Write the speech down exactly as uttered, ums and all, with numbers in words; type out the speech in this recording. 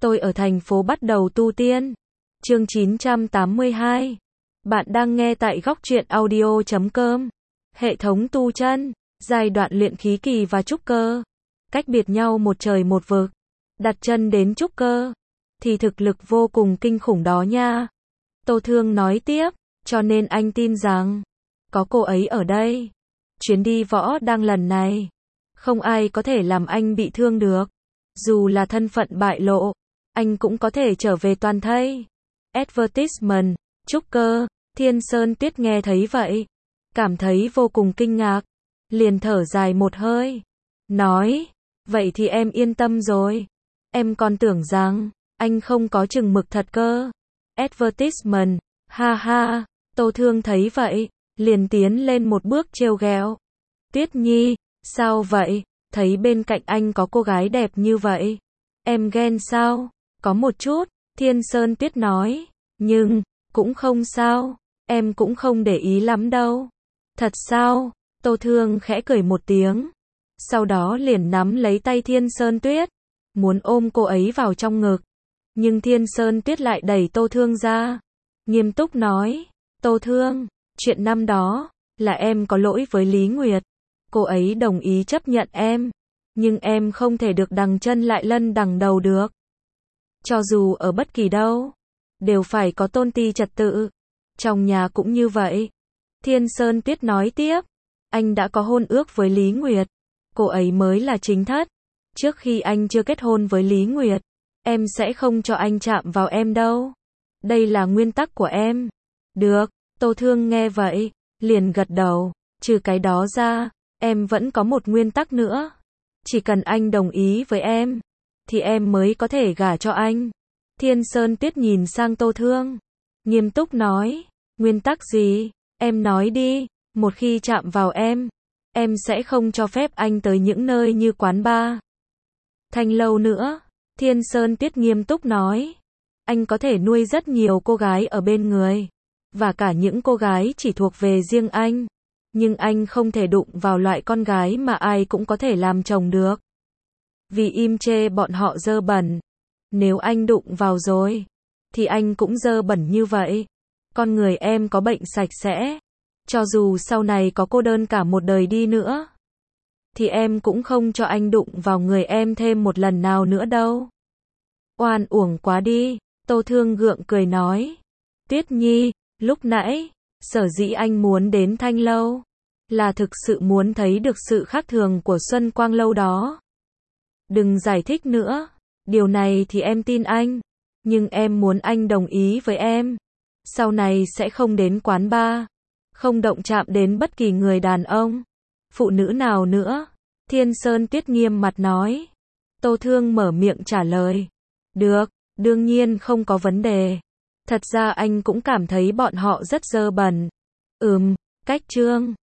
Tôi ở thành phố bắt đầu tu tiên. Chương chín trăm tám mươi hai. Bạn đang nghe tại góc truyện audio chấm com. Hệ thống tu chân, giai đoạn luyện khí kỳ và trúc cơ, cách biệt nhau một trời một vực. Đặt chân đến trúc cơ thì thực lực vô cùng kinh khủng đó nha. Tô Thương nói tiếp, cho nên anh tin rằng có cô ấy ở đây, chuyến đi võ đang lần này không ai có thể làm anh bị thương được. Dù là thân phận bại lộ, anh cũng có thể trở về toàn thây. Advertisement, trúc cơ. Thiên Sơn Tuyết nghe thấy vậy, cảm thấy vô cùng kinh ngạc, liền thở dài một hơi, nói, vậy thì em yên tâm rồi. Em còn tưởng rằng anh không có chừng mực thật cơ. Advertisement, ha ha. Tô Thương thấy vậy, liền tiến lên một bước trêu ghẹo. Tuyết Nhi, sao vậy? Thấy bên cạnh anh có cô gái đẹp như vậy, em ghen sao? Có một chút, Thiên Sơn Tuyết nói, nhưng cũng không sao, em cũng không để ý lắm đâu. Thật sao? Tô Thương khẽ cười một tiếng, sau đó liền nắm lấy tay Thiên Sơn Tuyết, muốn ôm cô ấy vào trong ngực. Nhưng Thiên Sơn Tuyết lại đẩy Tô Thương ra, nghiêm túc nói, Tô Thương, chuyện năm đó là em có lỗi với Lý Nguyệt. Cô ấy đồng ý chấp nhận em, nhưng em không thể được đằng chân lại lân đằng đầu được. Cho dù ở bất kỳ đâu, đều phải có tôn ti trật tự. Trong nhà cũng như vậy. Thiên Sơn Tuyết nói tiếp, anh đã có hôn ước với Lý Nguyệt, cô ấy mới là chính thất. Trước khi anh chưa kết hôn với Lý Nguyệt, em sẽ không cho anh chạm vào em đâu. Đây là nguyên tắc của em. Được, Tô Thương nghe vậy, liền gật đầu, trừ cái đó ra, em vẫn có một nguyên tắc nữa. Chỉ cần anh đồng ý với em, thì em mới có thể gả cho anh. Thiên Sơn Tuyết nhìn sang Tô Thương, nghiêm túc nói, nguyên tắc gì? Em nói đi, một khi chạm vào em, em sẽ không cho phép anh tới những nơi như quán bar, thanh lâu nữa. Thiên Sơn Tuyết nghiêm túc nói, anh có thể nuôi rất nhiều cô gái ở bên người, và cả những cô gái chỉ thuộc về riêng anh. Nhưng anh không thể đụng vào loại con gái mà ai cũng có thể làm chồng được. Vì im chê bọn họ dơ bẩn. Nếu anh đụng vào rồi, thì anh cũng dơ bẩn như vậy. Con người em có bệnh sạch sẽ. Cho dù sau này có cô đơn cả một đời đi nữa, thì em cũng không cho anh đụng vào người em thêm một lần nào nữa đâu. Oan uổng quá đi, Tô Thương gượng cười nói. Tuyết Nhi, lúc nãy, sở dĩ anh muốn đến Thanh Lâu, là thực sự muốn thấy được sự khác thường của Xuân Quang Lâu đó. Đừng giải thích nữa, điều này thì em tin anh, nhưng em muốn anh đồng ý với em. Sau này sẽ không đến quán bar, không động chạm đến bất kỳ người đàn ông, phụ nữ nào nữa. Thiên Sơn Tuyết nghiêm mặt nói. Tô Thương mở miệng trả lời. Được, đương nhiên không có vấn đề. Thật ra anh cũng cảm thấy bọn họ rất dơ bẩn. Ừm, cách trương.